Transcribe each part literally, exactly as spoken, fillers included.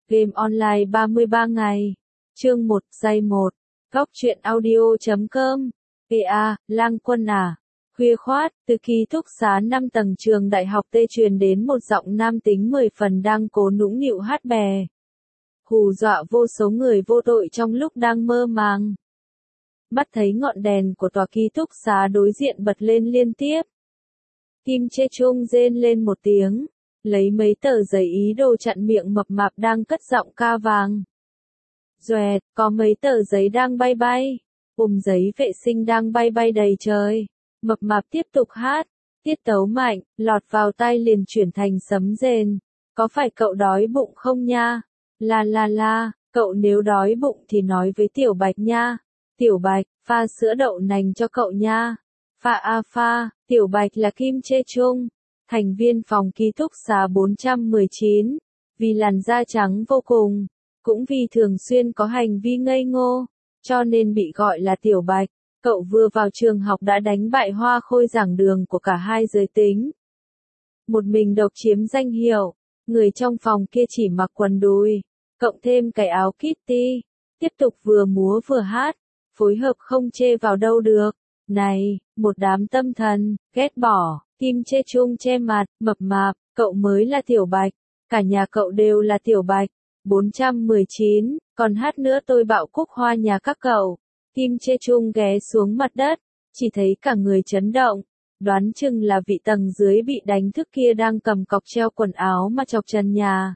Game online ba mươi ba ngày. Chương một, giây một. Góc truyện audio chấm com. pê a, Lang Quân à. Khuya khoát, từ ký túc xá năm tầng trường đại học T truyền đến một giọng nam tính mười phần đang cố nũng nịu hát bè. Hù dọa vô số người vô tội trong lúc đang mơ màng. Bắt thấy ngọn đèn của tòa ký túc xá đối diện bật lên liên tiếp. Kim Chê Chung rên lên một tiếng, lấy mấy tờ giấy ý đồ chặn miệng mập mạp đang cất giọng ca vàng. Doẹt, có mấy tờ giấy đang bay bay, bùm giấy vệ sinh đang bay bay đầy trời. Mập mạp tiếp tục hát, tiết tấu mạnh, lọt vào tai liền chuyển thành sấm rền. Có phải cậu đói bụng không nha? La la la, cậu nếu đói bụng thì nói với Tiểu Bạch nha. Tiểu Bạch, pha sữa đậu nành cho cậu nha. Pha a pha, Tiểu Bạch là Kim Chê Chung, thành viên phòng ký túc xá bốn trăm mười chín. Vì làn da trắng vô cùng, cũng vì thường xuyên có hành vi ngây ngô, cho nên bị gọi là Tiểu Bạch. Cậu vừa vào trường học đã đánh bại hoa khôi giảng đường của cả hai giới tính. Một mình độc chiếm danh hiệu, người trong phòng kia chỉ mặc quần đùi, cộng thêm cái áo Kitty, tiếp tục vừa múa vừa hát, phối hợp không chê vào đâu được. Này, một đám tâm thần, ghét bỏ, Kim Chê Chung che mặt, mập mạp, cậu mới là Tiểu Bạch, cả nhà cậu đều là Tiểu Bạch. bốn trăm mười chín, còn hát nữa tôi bạo cúc hoa nhà các cậu. Kim Chê Chung ghé xuống mặt đất, chỉ thấy cả người chấn động, đoán chừng là vị tầng dưới bị đánh thức kia đang cầm cọc treo quần áo mà chọc trần nhà.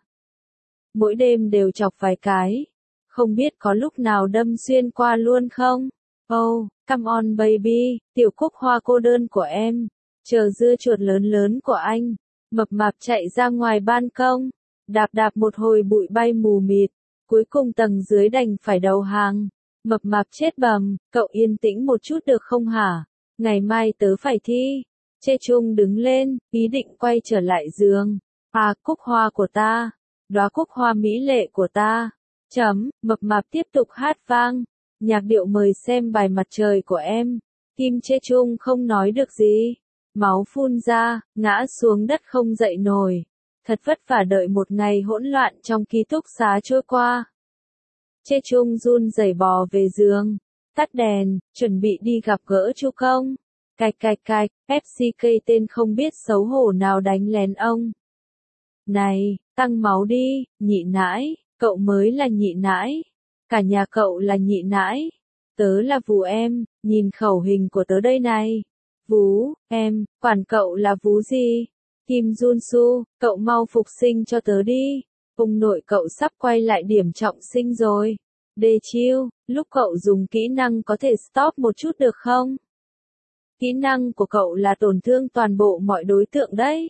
Mỗi đêm đều chọc vài cái, không biết có lúc nào đâm xuyên qua luôn không? Oh, come on baby, tiểu cúc hoa cô đơn của em, chờ dưa chuột lớn lớn của anh. Mập mạp chạy ra ngoài ban công, đạp đạp một hồi bụi bay mù mịt, cuối cùng tầng dưới đành phải đầu hàng. Mập mạp chết bầm, cậu yên tĩnh một chút được không hả? Ngày mai tớ phải thi. Chê Chung đứng lên, ý định quay trở lại giường. À, cúc hoa của ta, đóa cúc hoa mỹ lệ của ta. Chấm, mập mạp tiếp tục hát vang. Nhạc điệu mời xem bài mặt trời của em. Kim Chê Chung không nói được gì. Máu phun ra, ngã xuống đất không dậy nổi. Thật vất vả đợi một ngày hỗn loạn trong ký túc xá trôi qua. Chê Chung run rẩy bò về giường, tắt đèn, chuẩn bị đi gặp gỡ Chu Công. Cạch cạch cạch, ép xê ca tên không biết xấu hổ nào đánh lén ông. Này, tăng máu đi, nhị nãi, cậu mới là nhị nãi. Cả nhà cậu là nhị nãi. Tớ là Vú em, nhìn khẩu hình của tớ đây này. Vú, em, quản cậu là Vú gì? Kim Jun Su, cậu mau phục sinh cho tớ đi. Ông nội cậu sắp quay lại điểm trọng sinh rồi. Đê chiêu, lúc cậu dùng kỹ năng có thể stop một chút được không? Kỹ năng của cậu là tổn thương toàn bộ mọi đối tượng đấy.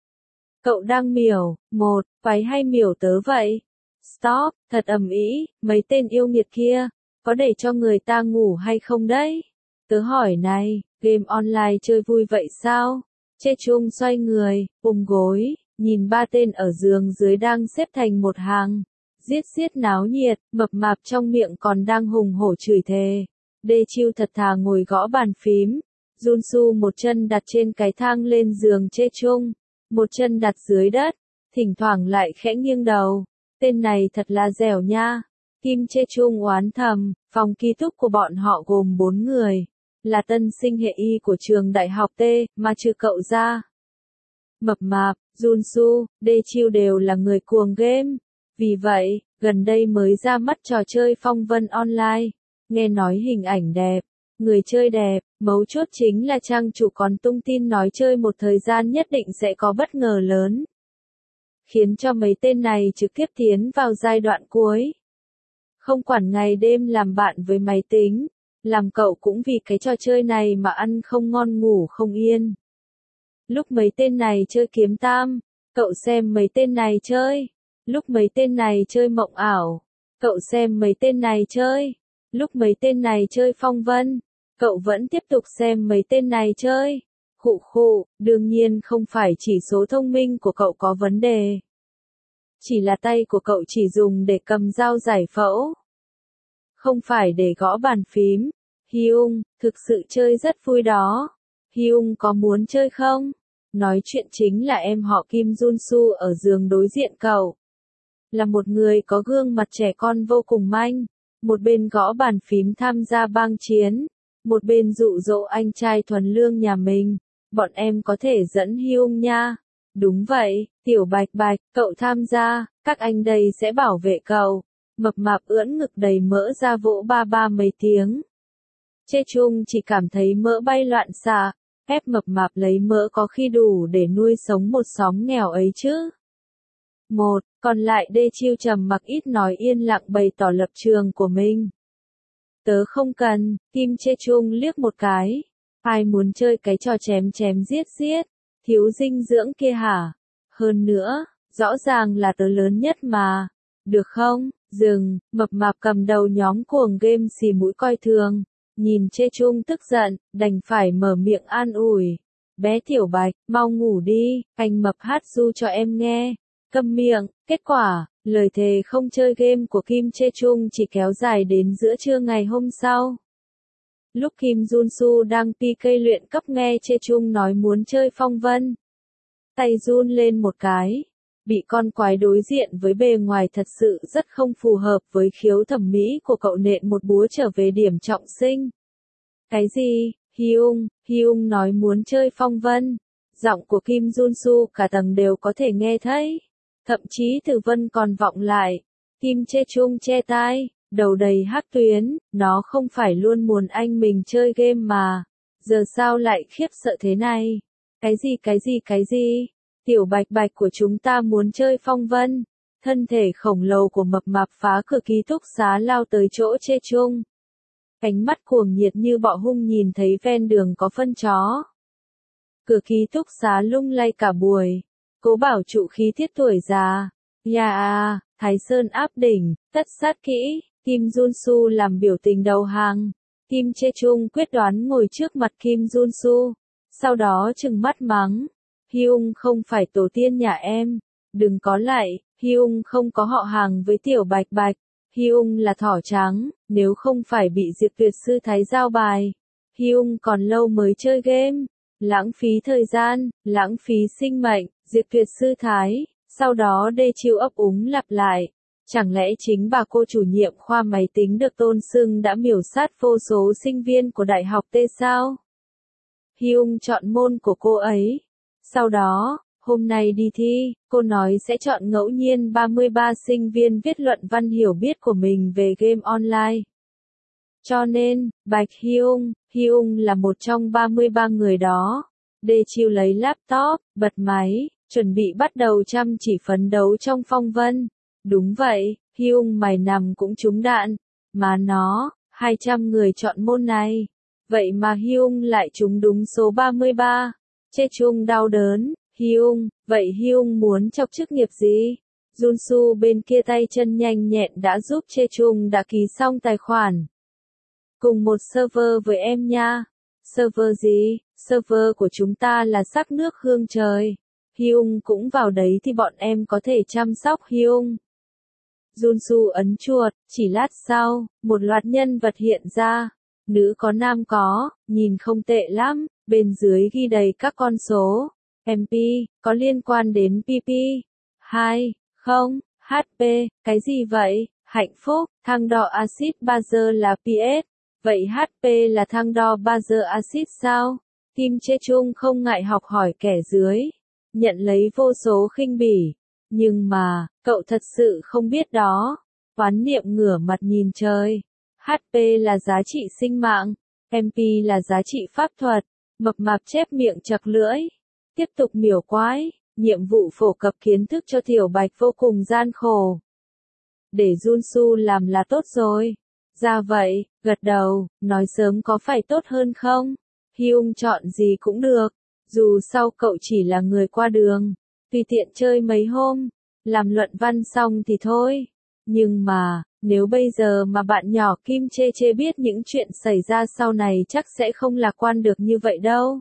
Cậu đang miểu, một, váy hay miểu tớ vậy? Stop, thật ầm ĩ, mấy tên yêu nghiệt kia, có để cho người ta ngủ hay không đấy? Tớ hỏi này, game online chơi vui vậy sao? Chê Chung xoay người, ôm gối. Nhìn ba tên ở giường dưới đang xếp thành một hàng, giết giết náo nhiệt, mập mạp trong miệng còn đang hùng hổ chửi thề. Đê Chiêu thật thà ngồi gõ bàn phím, Jun Su một chân đặt trên cái thang lên giường Chê Chung, một chân đặt dưới đất, thỉnh thoảng lại khẽ nghiêng đầu. Tên này thật là dẻo nha. Kim Chê Chung oán thầm, phòng ký túc của bọn họ gồm bốn người, là tân sinh hệ y của trường đại học T, mà trừ cậu ra. Mập mạp, Jun Su, Đê Chiêu đều là người cuồng game. Vì vậy, gần đây mới ra mắt trò chơi Phong Vân Online. Nghe nói hình ảnh đẹp, người chơi đẹp, mấu chốt chính là trang chủ còn tung tin nói chơi một thời gian nhất định sẽ có bất ngờ lớn. Khiến cho mấy tên này trực tiếp tiến vào giai đoạn cuối. Không quản ngày đêm làm bạn với máy tính, làm cậu cũng vì cái trò chơi này mà ăn không ngon ngủ không yên. Lúc mấy tên này chơi kiếm tam, cậu xem mấy tên này chơi. Lúc mấy tên này chơi mộng ảo, cậu xem mấy tên này chơi. Lúc mấy tên này chơi phong vân, cậu vẫn tiếp tục xem mấy tên này chơi. Khụ khụ, đương nhiên không phải chỉ số thông minh của cậu có vấn đề. Chỉ là tay của cậu chỉ dùng để cầm dao giải phẫu. Không phải để gõ bàn phím. Hyung, thực sự chơi rất vui đó. Hyung có muốn chơi không? Nói chuyện chính là em họ Kim Jun Su ở giường đối diện cậu. là một người có gương mặt trẻ con vô cùng manh, một bên gõ bàn phím tham gia bang chiến, một bên dụ dỗ anh trai thuần lương nhà mình, bọn em có thể dẫn Hyung nha. Đúng vậy, Tiểu Bạch Bạch, cậu tham gia, các anh đây sẽ bảo vệ cậu. Mập mạp ưỡn ngực đầy mỡ ra vỗ ba ba mấy tiếng. Chê Chung chỉ cảm thấy mỡ bay loạn xạ, ép mập mạp lấy mỡ có khi đủ để nuôi sống một xóm nghèo ấy chứ. Một, còn lại Đê Chiêu trầm mặc ít nói yên lặng bày tỏ lập trường của mình. Tớ không cần, Kim Chê Chung liếc một cái. Ai muốn chơi cái trò chém chém giết giết, thiếu dinh dưỡng kia hả? Hơn nữa, rõ ràng là tớ lớn nhất mà. Được không? Dừng, mập mạp cầm đầu nhóm cuồng game xì mũi coi thường. Nhìn Chê Chung tức giận, đành phải mở miệng an ủi. Bé Tiểu Bạch, mau ngủ đi, anh mập hát ru cho em nghe. Câm miệng, kết quả, lời thề không chơi game của Kim Chê Chung chỉ kéo dài đến giữa trưa ngày hôm sau. Lúc Kim Jun Soo đang pê ca luyện cấp nghe Chê Chung nói muốn chơi phong vân. Tay run lên một cái. Bị con quái đối diện với bề ngoài thật sự rất không phù hợp với khiếu thẩm mỹ của cậu nện một búa trở về điểm trọng sinh. Cái gì? Hyung, Hyung nói muốn chơi phong vân. Giọng của Kim Jun Soo cả tầng đều có thể nghe thấy. Thậm chí Tử Vân còn vọng lại. Kim Chê Chung che tai, đầu đầy hắc tuyến, nó không phải luôn muốn anh mình chơi game mà. Giờ sao lại khiếp sợ thế này? Cái gì cái gì cái gì? Tiểu Bạch Bạch của chúng ta muốn chơi phong vân. Thân thể khổng lồ của mập mạp phá cửa ký túc xá lao tới chỗ Chê Chung. Cánh mắt cuồng nhiệt như bọ hung nhìn thấy ven đường có phân chó. Cửa ký túc xá lung lay cả buổi. Cố bảo trụ khí tiết tuổi già. Ya à, Thái Sơn áp đỉnh, tất sát kỹ. Kim Jun Soo làm biểu tình đầu hàng. Kim Chê Chung quyết đoán ngồi trước mặt Kim Jun Soo. Sau đó trừng mắt mắng. Hyung không phải tổ tiên nhà em. Đừng có lại, Hyung không có họ hàng với Tiểu Bạch Bạch. Hyung là thỏ trắng, nếu không phải bị Diệp Tuyệt Sư Thái giao bài. Hyung còn lâu mới chơi game. Lãng phí thời gian, lãng phí sinh mệnh, Diệp Tuyệt Sư Thái. Sau đó Đê Chiêu ấp úng lặp lại. Chẳng lẽ chính bà cô chủ nhiệm khoa máy tính được tôn xưng đã miểu sát vô số sinh viên của Đại học T sao? Hyung chọn môn của cô ấy. Sau đó, hôm nay đi thi, cô nói sẽ chọn ngẫu nhiên ba mươi ba sinh viên viết luận văn hiểu biết của mình về game online. Cho nên, Bạch Hyung, Hyung là một trong ba mươi ba người đó. Đê Chiêu lấy laptop, bật máy, chuẩn bị bắt đầu chăm chỉ phấn đấu trong phong vân. Đúng vậy, Hyung mày nằm cũng trúng đạn. Mà nó, hai trăm người chọn môn này. Vậy mà Hyung lại trúng đúng số ba mươi ba. Chê Chung đau đớn. Hyung, vậy Hyung muốn chọc chức nghiệp gì? Jun Soo bên kia tay chân nhanh nhẹn đã giúp Chê Chung đã ký xong tài khoản. Cùng một server với em nha. Server gì? Server của chúng ta là sắc nước hương trời. Hyung cũng vào đấy thì bọn em có thể chăm sóc Hyung. Jun Soo ấn chuột, chỉ lát sau, một loạt nhân vật hiện ra. Nữ có nam có, nhìn không tệ lắm, bên dưới ghi đầy các con số. em pê, có liên quan đến pê pê. hai, không, hát pê, cái gì vậy? Hạnh phúc, thang đo axit bazơ là pê ét. Vậy hát pê là thang đo bazơ axit sao? Kim Chê Chung không ngại học hỏi kẻ dưới. Nhận lấy vô số khinh bỉ. Nhưng mà, cậu thật sự không biết đó. Oán niệm ngửa mặt nhìn trời. hát pê là giá trị sinh mạng. em pê là giá trị pháp thuật. Mập mạp chép miệng chặt lưỡi. Tiếp tục miểu quái. Nhiệm vụ phổ cập kiến thức cho Tiểu Bạch vô cùng gian khổ. Để Jun Soo làm là tốt rồi. Ra vậy, gật đầu, nói sớm có phải tốt hơn không? Hyung chọn gì cũng được. Dù sau cậu chỉ là người qua đường. Tùy tiện chơi mấy hôm. Làm luận văn xong thì thôi. Nhưng mà, nếu bây giờ mà bạn nhỏ Kim Chê Chê biết những chuyện xảy ra sau này chắc sẽ không lạc quan được như vậy đâu.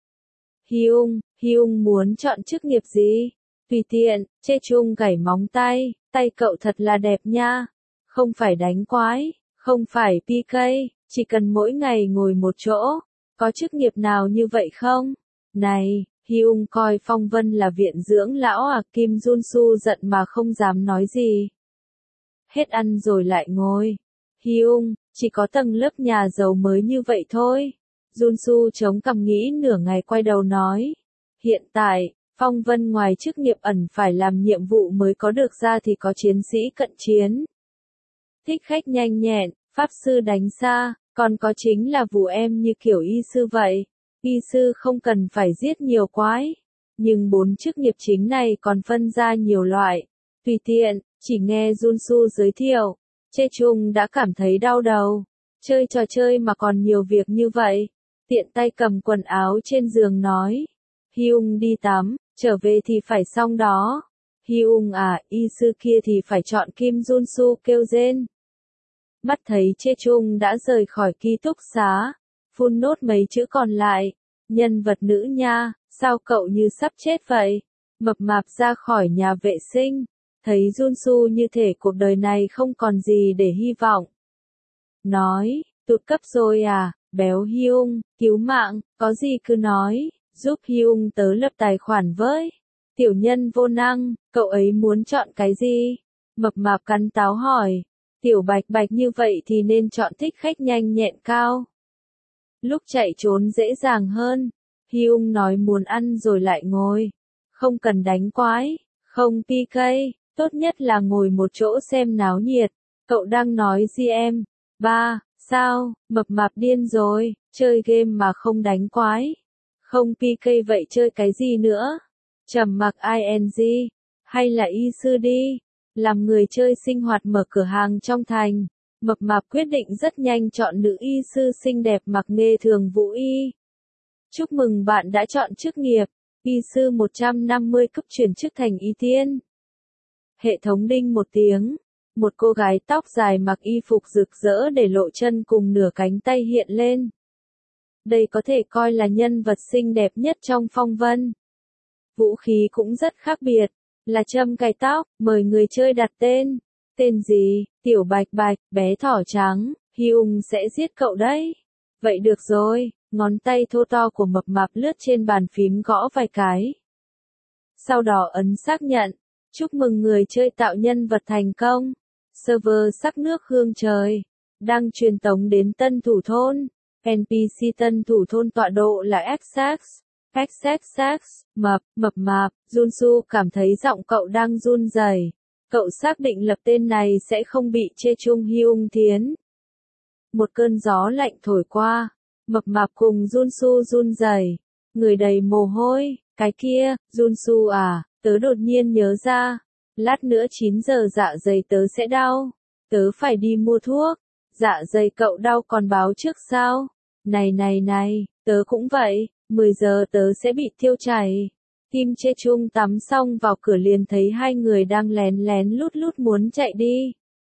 Hyung, Hyung muốn chọn chức nghiệp gì? Tùy tiện, Chê Chung gảy móng tay, tay cậu thật là đẹp nha. Không phải đánh quái, không phải pê ca, chỉ cần mỗi ngày ngồi một chỗ. Có chức nghiệp nào như vậy không? Này, Hyung coi Phong Vân là viện dưỡng lão à, Kim Junsu giận mà không dám nói gì. Hết ăn rồi lại ngồi. Hyung, chỉ có tầng lớp nhà giàu mới như vậy thôi. Junsu chống cằm nghĩ nửa ngày quay đầu nói. Hiện tại, Phong Vân ngoài chức nghiệp ẩn phải làm nhiệm vụ mới có được ra thì có chiến sĩ cận chiến. Thích khách nhanh nhẹn, pháp sư đánh xa, còn có chính là vụ em như kiểu y sư vậy. Y sư không cần phải giết nhiều quái. Nhưng bốn chức nghiệp chính này còn phân ra nhiều loại. Tùy tiện, chỉ nghe Junsu giới thiệu. Chê Chung đã cảm thấy đau đầu. Chơi trò chơi mà còn nhiều việc như vậy. Tiện tay cầm quần áo trên giường nói. Hyung đi tắm, trở về thì phải xong đó. Hyung à, y sư kia thì phải chọn Kim Junsu kêu rên. Mắt thấy Chê Chung đã rời khỏi ký túc xá. Phun nốt mấy chữ còn lại. Nhân vật nữ nha, sao cậu như sắp chết vậy? Mập mạp ra khỏi nhà vệ sinh. Thấy Junsu như thể cuộc đời này không còn gì để hy vọng. Nói, tụt cấp rồi à, béo Hyung, cứu mạng, có gì cứ nói, giúp Hyung tớ lập tài khoản với. Tiểu nhân vô năng, cậu ấy muốn chọn cái gì? Mập mạp cắn táo hỏi. Tiểu bạch bạch như vậy thì nên chọn thích khách nhanh nhẹn cao. Lúc chạy trốn dễ dàng hơn. Hyung nói muốn ăn rồi lại ngồi. Không cần đánh quái, không pê ca, tốt nhất là ngồi một chỗ xem náo nhiệt. Cậu đang nói gì em? Ba, sao, mập mạp điên rồi, chơi game mà không đánh quái. Không pê ca vậy chơi cái gì nữa? Trầm mặc ing, hay là y sư đi. Làm người chơi sinh hoạt mở cửa hàng trong thành. Mập mạp quyết định rất nhanh chọn nữ y sư xinh đẹp mặc nghề thường vụ y. Chúc mừng bạn đã chọn chức nghiệp, y sư một trăm năm mươi cấp chuyển chức thành y tiên. Hệ thống đinh một tiếng, một cô gái tóc dài mặc y phục rực rỡ để lộ chân cùng nửa cánh tay hiện lên. Đây có thể coi là nhân vật xinh đẹp nhất trong Phong Vân. Vũ khí cũng rất khác biệt, là châm cài tóc, mời người chơi đặt tên. Tên gì? Tiểu bạch bạch, bé thỏ trắng, Hyung sẽ giết cậu đấy. Vậy được rồi, ngón tay thô to của mập mạp lướt trên bàn phím gõ vài cái. Sau đó ấn xác nhận, chúc mừng người chơi tạo nhân vật thành công. Server sắc nước hương trời, đang truyền tống đến tân thủ thôn. en pê xê tân thủ thôn tọa độ là Essex. Essex, mập, mập mạp, Junsu cảm thấy giọng cậu đang run rẩy. Cậu xác định lập tên này sẽ không bị Chê Chung Hyung thiến. Một cơn gió lạnh thổi qua, mập mạp cùng Junsu run rẩy, người đầy mồ hôi, cái kia, Junsu à, tớ đột nhiên nhớ ra, lát nữa chín giờ dạ dày tớ sẽ đau, tớ phải đi mua thuốc, dạ dày cậu đau còn báo trước sao? Này này này, tớ cũng vậy, mười giờ tớ sẽ bị tiêu chảy. Kim Chê Chung tắm xong vào cửa liền thấy hai người đang lén lén lút lút muốn chạy đi.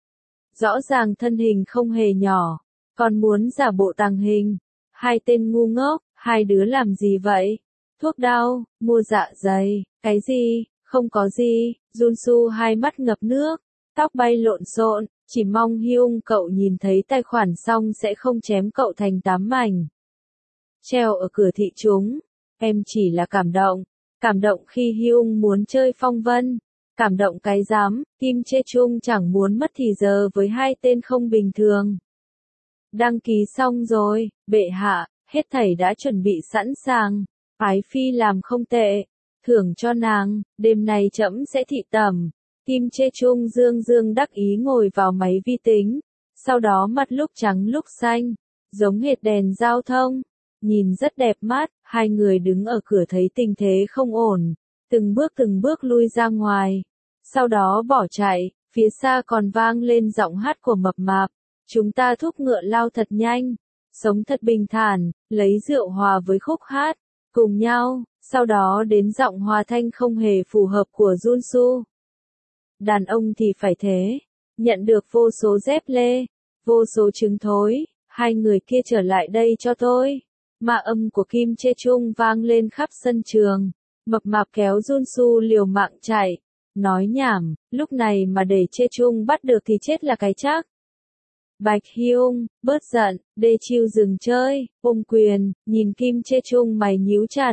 Rõ ràng thân hình không hề nhỏ, còn muốn giả bộ tàng hình. Hai tên ngu ngốc, hai đứa làm gì vậy? Thuốc đau, mua dạ dày, cái gì, không có gì. Junsu hai mắt ngập nước, tóc bay lộn xộn, chỉ mong Hyung cậu nhìn thấy tài khoản xong sẽ không chém cậu thành tám mảnh. Treo ở cửa thị chúng, em chỉ là cảm động. Cảm động khi Hyung muốn chơi Phong Vân. Cảm động cái dám, Kim Chê Chung chẳng muốn mất thì giờ với hai tên không bình thường. Đăng ký xong rồi, bệ hạ, hết thảy đã chuẩn bị sẵn sàng. Ái phi làm không tệ. Thưởng cho nàng, đêm nay trẫm sẽ thị tẩm. Kim Chê Chung dương dương đắc ý ngồi vào máy vi tính. Sau đó mặt lúc trắng lúc xanh, giống hệt đèn giao thông. Nhìn rất đẹp mắt, hai người đứng ở cửa thấy tình thế không ổn, từng bước từng bước lui ra ngoài, sau đó bỏ chạy, phía xa còn vang lên giọng hát của mập mạp, chúng ta thúc ngựa lao thật nhanh, sống thật bình thản, lấy rượu hòa với khúc hát, cùng nhau, sau đó đến giọng hòa thanh không hề phù hợp của Junsu. Đàn ông thì phải thế, nhận được vô số dép lê, vô số trứng thối, hai người kia trở lại đây cho tôi. Mà âm của Kim Chê Chung vang lên khắp sân trường. Mập mạp kéo Junsu liều mạng chạy. Nói nhảm, lúc này mà để Chê Chung bắt được thì chết là cái chắc. Bạch Hyung, bớt giận, đê chiêu dừng chơi, ôm quyền, nhìn Kim Chê Chung mày nhíu chặt.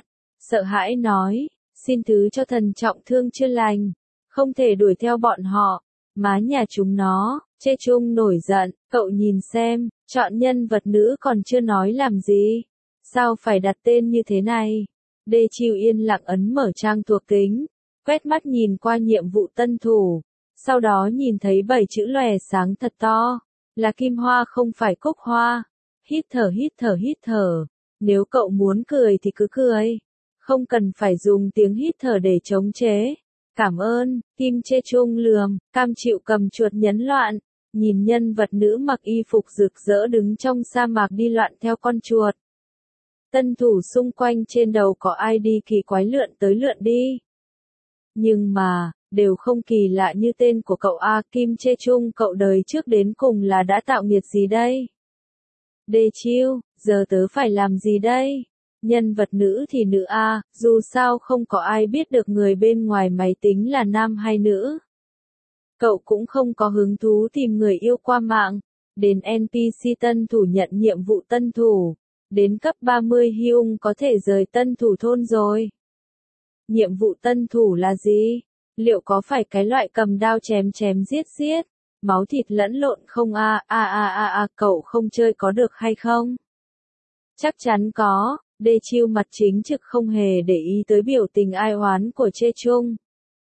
sợ hãi nói, xin thứ cho thần trọng thương chưa lành, không thể đuổi theo bọn họ, má nhà chúng nó. Chê Chung nổi giận, cậu nhìn xem, chọn nhân vật nữ còn chưa nói làm gì, sao phải đặt tên như thế này. Đê Chiêu yên lặng ấn mở trang thuộc tính, quét mắt nhìn qua nhiệm vụ tân thủ, sau đó nhìn thấy bảy chữ lòe sáng thật to, là Kim Hoa không phải Cúc Hoa. Hít thở hít thở hít thở, nếu cậu muốn cười thì cứ cười, không cần phải dùng tiếng hít thở để chống chế. Cảm ơn, Kim Chê Chung lườm, cam chịu cầm chuột nhấn loạn, nhìn nhân vật nữ mặc y phục rực rỡ đứng trong sa mạc đi loạn theo con chuột. Tân thủ xung quanh trên đầu có i đê kỳ quái lượn tới lượn đi. Nhưng mà, đều không kỳ lạ như tên của cậu A. Kim Chê Chung, cậu đời trước đến cùng là đã tạo nghiệt gì đây? Đê Chiêu, giờ tớ phải làm gì đây? Nhân vật nữ thì nữ A, dù sao không có ai biết được người bên ngoài máy tính là nam hay nữ. Cậu cũng không có hứng thú tìm người yêu qua mạng. Đến en pê xê tân thủ nhận nhiệm vụ tân thủ. Đến cấp ba mươi Hyung có thể rời tân thủ thôn rồi. Nhiệm vụ tân thủ là gì? Liệu có phải cái loại cầm đao chém chém giết giết, máu thịt lẫn lộn không a a a a a cậu không chơi có được hay không? Chắc chắn có, Đê Chiêu mặt chính trực không hề để ý tới biểu tình ai oán của Chê Chung.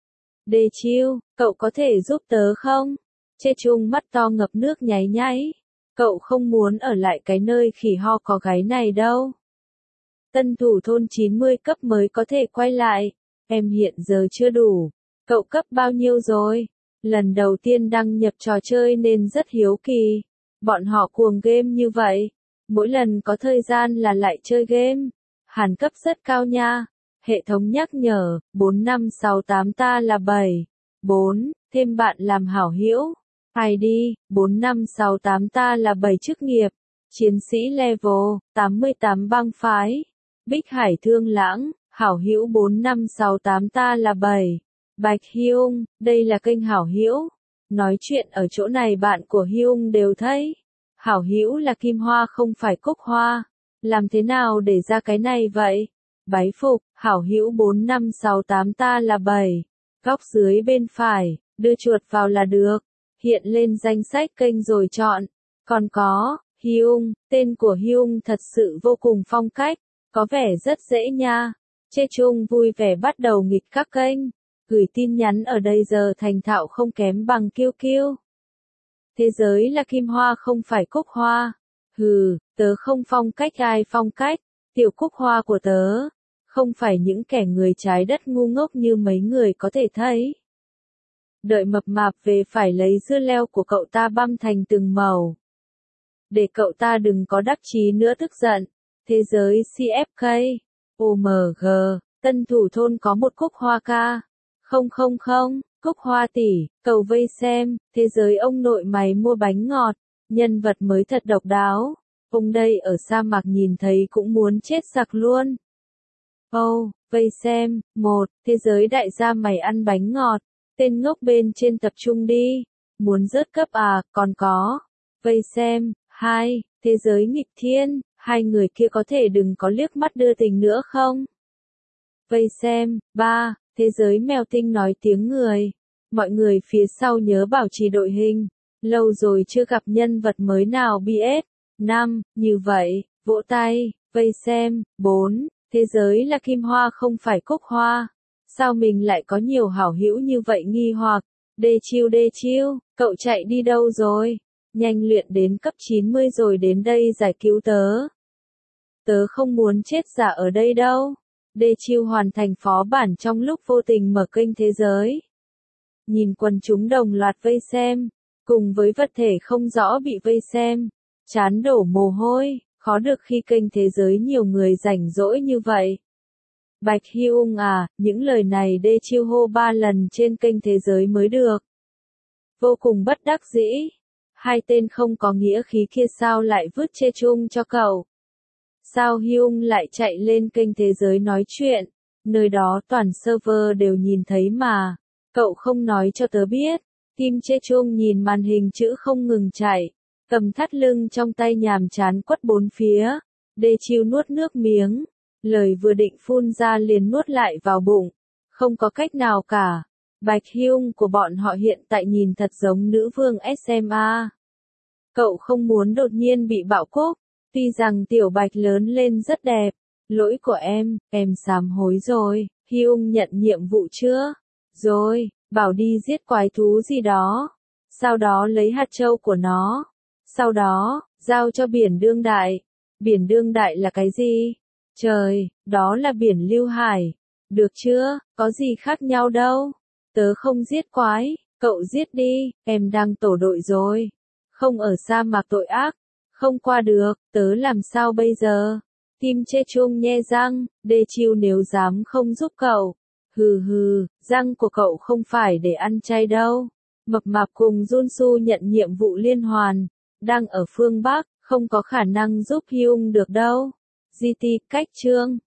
Đê Chiêu, cậu có thể giúp tớ không? Chê Chung mắt to ngập nước nháy nháy. Cậu không muốn ở lại cái nơi khỉ ho có gáy này đâu. Tân thủ thôn chín mươi cấp mới có thể quay lại. Em hiện giờ chưa đủ. Cậu cấp bao nhiêu rồi? Lần đầu tiên đăng nhập trò chơi nên rất hiếu kỳ. Bọn họ cuồng game như vậy. Mỗi lần có thời gian là lại chơi game. Hàn cấp rất cao nha. Hệ thống nhắc nhở, bốn năm sáu tám ta là bảy. bốn, thêm bạn làm hảo hữu. i đê, bốn năm sáu tám ta là bảy chức nghiệp. Chiến sĩ level, tám mươi tám băng phái. Bích Hải Thương Lãng, hảo hữu bốn năm sáu tám ta là bảy. Bạch Hyung, đây là kênh hảo hữu. Nói chuyện ở chỗ này bạn của Hyung đều thấy. Hảo hữu là Kim Hoa không phải Cúc Hoa. Làm thế nào để ra cái này vậy? Bái phục, hảo hữu bốn năm sáu tám ta là bảy. Góc dưới bên phải, đưa chuột vào là được. Hiện lên danh sách kênh rồi chọn. Còn có, Hyung, tên của Hyung thật sự vô cùng phong cách. Có vẻ rất dễ nha. Chê Chung vui vẻ bắt đầu nghịch các kênh. Gửi tin nhắn ở đây giờ thành thạo không kém bằng Kiêu Kiêu. Thế giới là Kim Hoa không phải Cúc Hoa. Hừ, tớ không phong cách ai phong cách. Tiểu Cúc Hoa của tớ. Không phải những kẻ người trái đất ngu ngốc như mấy người có thể thấy. Đợi mập mạp về phải lấy dưa leo của cậu ta băm thành từng màu. Để cậu ta đừng có đắc chí nữa tức giận. Thế giới xê ép ca. ô em giê, tân thủ thôn có một Cúc Hoa ca. Không không không, Cúc Hoa tỷ, cầu vây xem, thế giới ông nội mày mua bánh ngọt. Nhân vật mới thật độc đáo. Ông đây ở sa mạc nhìn thấy cũng muốn chết sặc luôn. Oh, vây xem, một, thế giới đại gia mày ăn bánh ngọt. Tên ngốc bên trên tập trung đi. Muốn rớt cấp à, còn có. Vây xem, hai, thế giới nghịch thiên, hai người kia có thể đừng có liếc mắt đưa tình nữa không? Vây xem, ba, thế giới mèo tinh nói tiếng người. Mọi người phía sau nhớ bảo trì đội hình. Lâu rồi chưa gặp nhân vật mới nào bê ét. năm, như vậy, vỗ tay, vây xem, bốn, thế giới là Kim Hoa không phải Cúc Hoa. Sao mình lại có nhiều hảo hữu như vậy nghi hoặc. Đê Chiêu Đê Chiêu, cậu chạy đi đâu rồi? Nhanh luyện đến cấp chín mươi rồi đến đây giải cứu tớ. Tớ không muốn chết giả ở đây đâu. Đê Chiêu hoàn thành phó bản trong lúc vô tình mở kênh thế giới. Nhìn quần chúng đồng loạt vây xem, cùng với vật thể không rõ bị vây xem, chán đổ mồ hôi, khó được khi kênh thế giới nhiều người rảnh rỗi như vậy. Bạch Hyung à, những lời này Đê Chiêu hô ba lần trên kênh thế giới mới được. Vô cùng bất đắc dĩ. Hai tên không có nghĩa khí kia sao lại vứt Chê Chung cho cậu? Sao Hyung lại chạy lên kênh thế giới nói chuyện? Nơi đó toàn server đều nhìn thấy mà. Cậu không nói cho tớ biết. Kim Chê Chung nhìn màn hình chữ không ngừng chạy. Cầm thắt lưng trong tay nhàm chán quất bốn phía. Đê Chiêu nuốt nước miếng. lời vừa định phun ra liền nuốt lại vào bụng. Không có cách nào cả. Bạch Hyung của bọn họ hiện tại nhìn thật giống nữ vương ét em a. Cậu không muốn đột nhiên bị bạo cốp. Tuy rằng tiểu Bạch lớn lên rất đẹp. Lỗi của em, em sám hối rồi. Hyung nhận nhiệm vụ chưa? Rồi, bảo đi giết quái thú gì đó. Sau đó lấy hạt châu của nó. Sau đó, giao cho biển đương đại. Biển đương đại là cái gì? Trời, đó là biển Lưu Hải. Được chưa, có gì khác nhau đâu. Tớ không giết quái, cậu giết đi, em đang tổ đội rồi. Không ở sa mạc tội ác. Không qua được, tớ làm sao bây giờ? Kim Chê Chung nhe răng, đê chiêu nếu dám không giúp cậu. Hừ hừ, răng của cậu không phải để ăn chay đâu. Mập mạp cùng Junsu nhận nhiệm vụ liên hoàn. Đang ở phương Bắc, không có khả năng giúp Hyung được đâu. giê tê, cách chương.